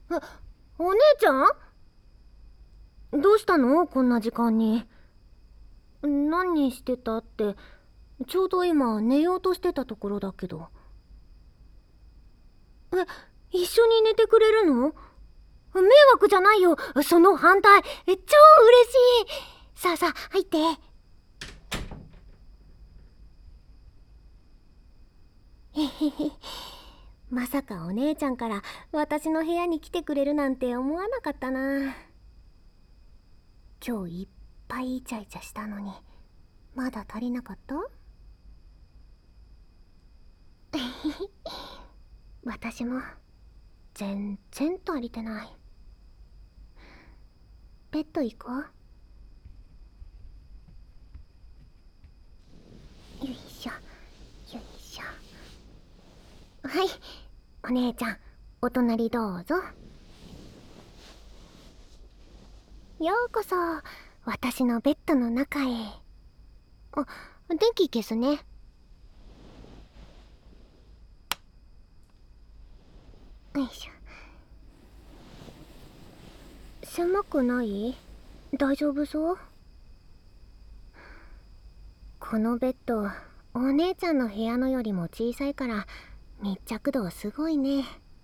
え、お姉ちゃんどうしたのこんな時間に。何してたって、ちょうど今寝ようとしてたところだけど。え、一緒に寝てくれるの？迷惑じゃないよ、その反対。超嬉しい。さあさあ、入って。へへへ。まさかお姉ちゃんから私の部屋に来てくれるなんて思わなかったな。今日いっぱいイチャイチャしたのに、まだ足りなかった？私も全然足りてない。ベッド行こう。よいしょよいしょ。はい、お姉ちゃん、お隣どうぞ。ようこそ私のベッドの中へ。あ、電気消すね。よいしょ。狭くない？大丈夫そう？このベッド、お姉ちゃんの部屋のよりも小さいから密着度すごいね。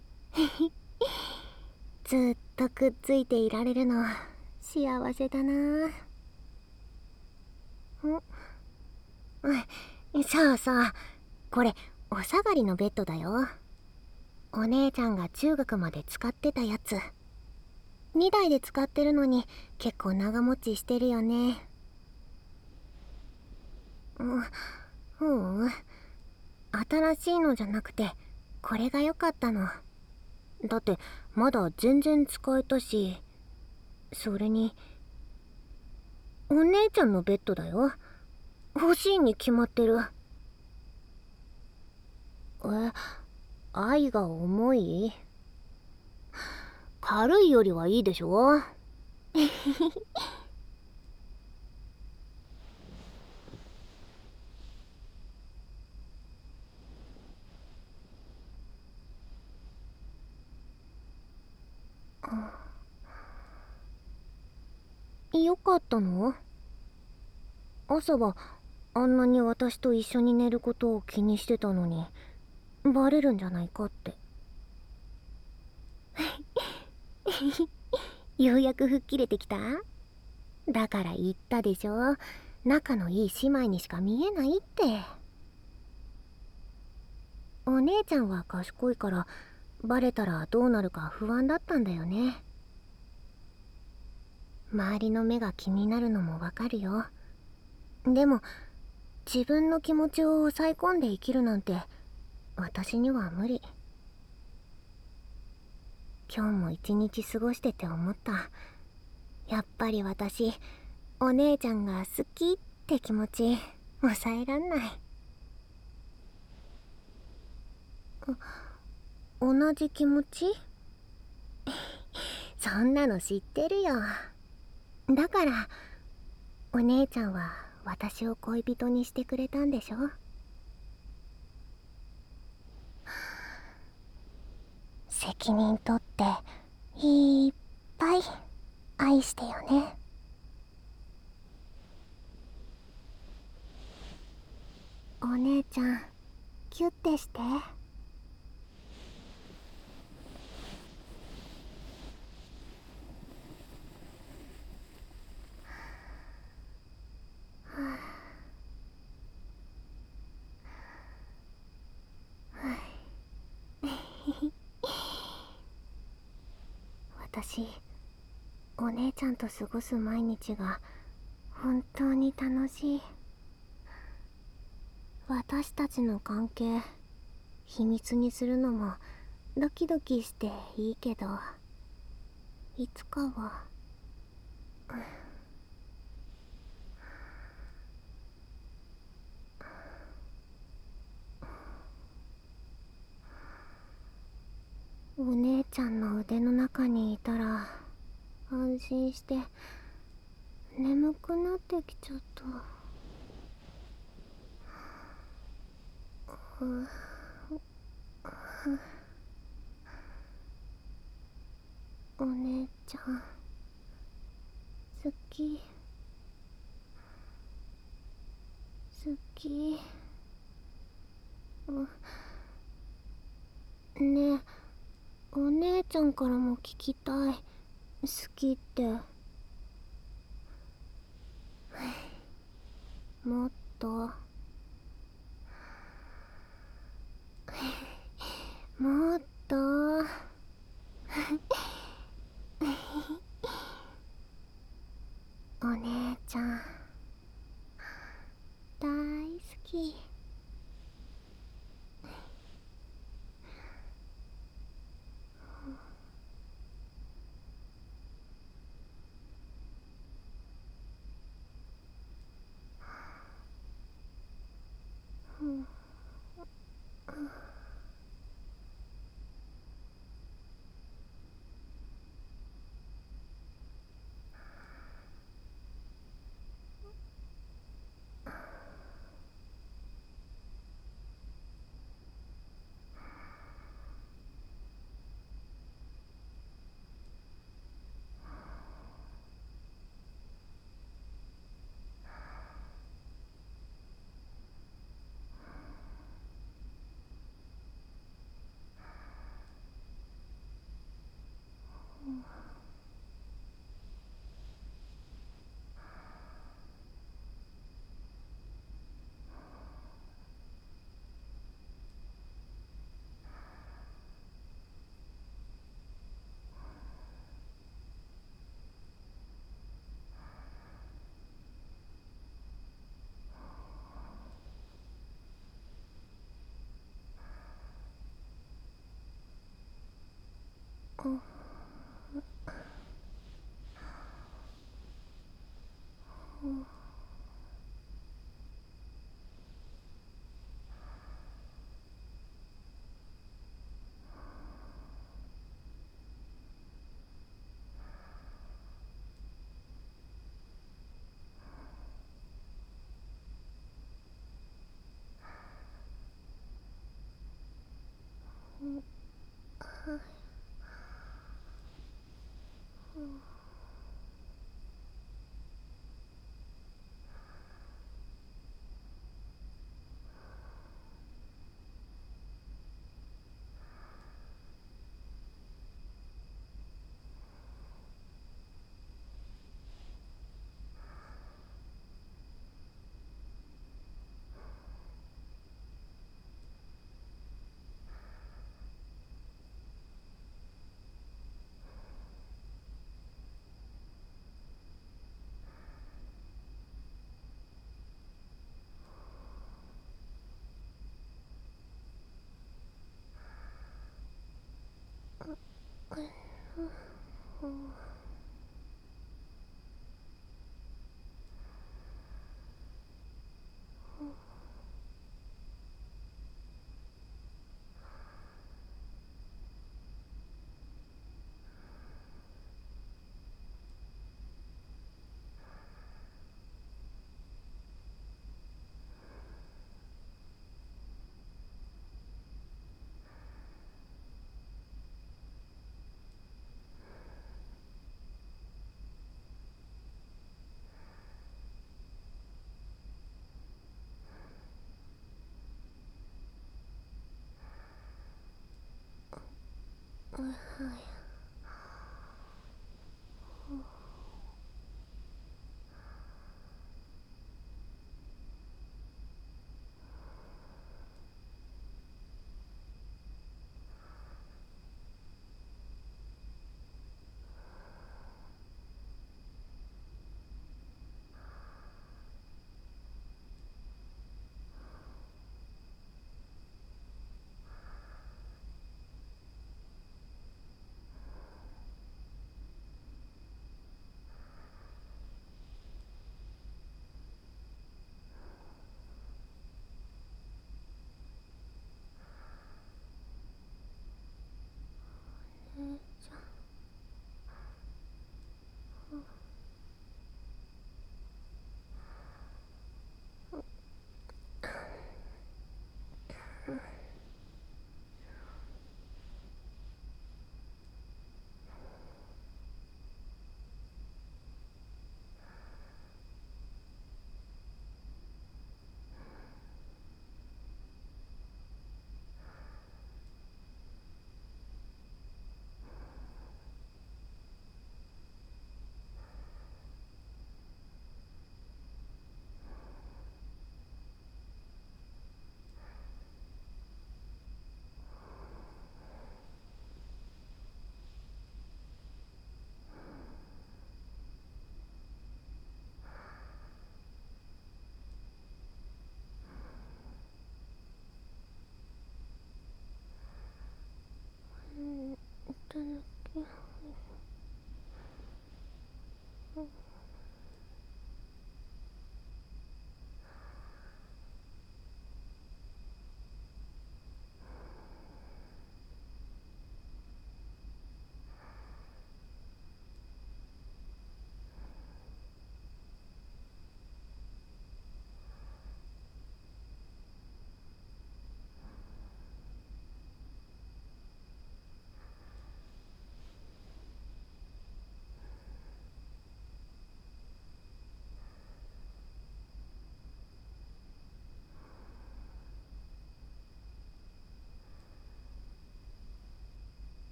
ずっとくっついていられるの幸せだな。さあさあ、これお下がりのベッドだよ。お姉ちゃんが中学まで使ってたやつ。2台で使ってるのに結構長持ちしてるよね。新しいのじゃなくてこれが良かったの。だってまだ全然使えたし、それにお姉ちゃんのベッドだよ。欲しいに決まってる。愛が重い？軽いよりはいいでしょ。よかったの？朝はあんなに私と一緒に寝ることを気にしてたのに、バレるんじゃないかって。ようやく吹っ切れてきた？だから言ったでしょ、仲のいい姉妹にしか見えないって。お姉ちゃんは賢いからバレたらどうなるか不安だったんだよね。周りの目が気になるのもわかるよ。でも自分の気持ちを抑え込んで生きるなんて私には無理。今日も一日過ごしてて思った。やっぱり私、お姉ちゃんが好きって気持ち抑えらんない。同じ気持ち？そんなの知ってるよ。だからお姉ちゃんは私を恋人にしてくれたんでしょ。責任取っていっぱい愛してよね。お姉ちゃん、キュッてして。私、お姉ちゃんと過ごす毎日が本当に楽しい。私たちの関係秘密にするのもドキドキしていいけど、いつかは。お姉ちゃんの腕の中にいたら安心して眠くなってきちゃった。 お姉ちゃん好き好き。ねえ、お姉ちゃんからも聞きたい。好きって。もっともっとお姉ちゃん大好き。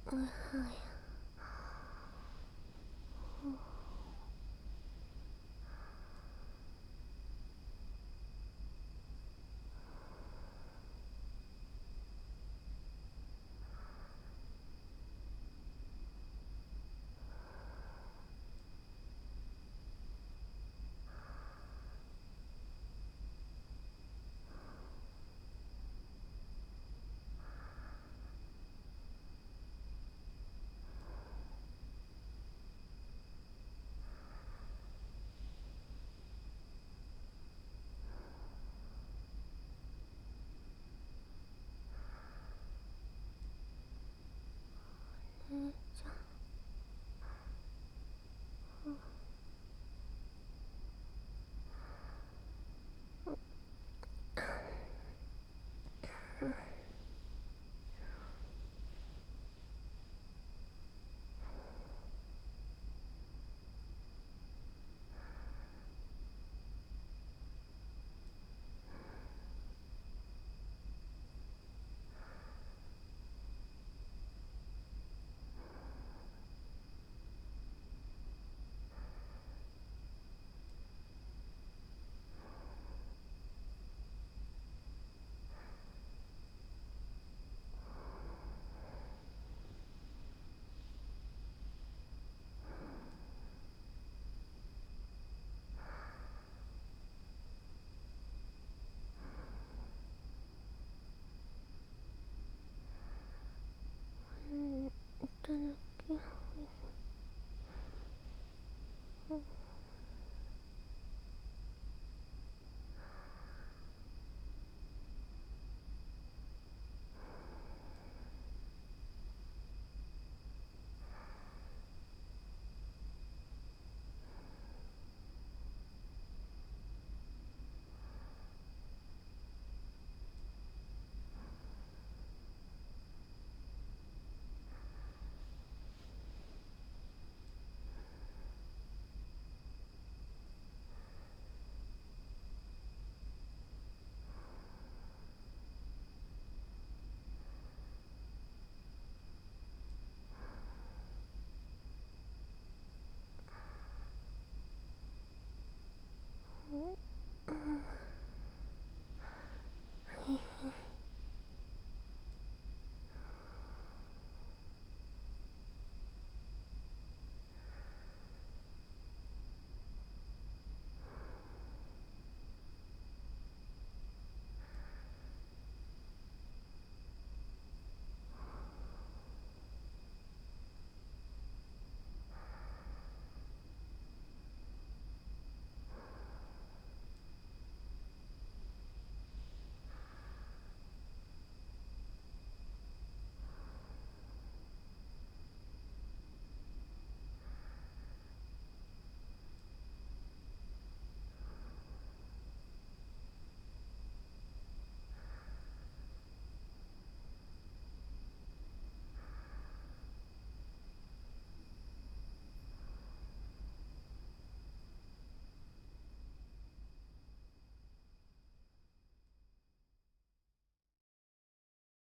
はい。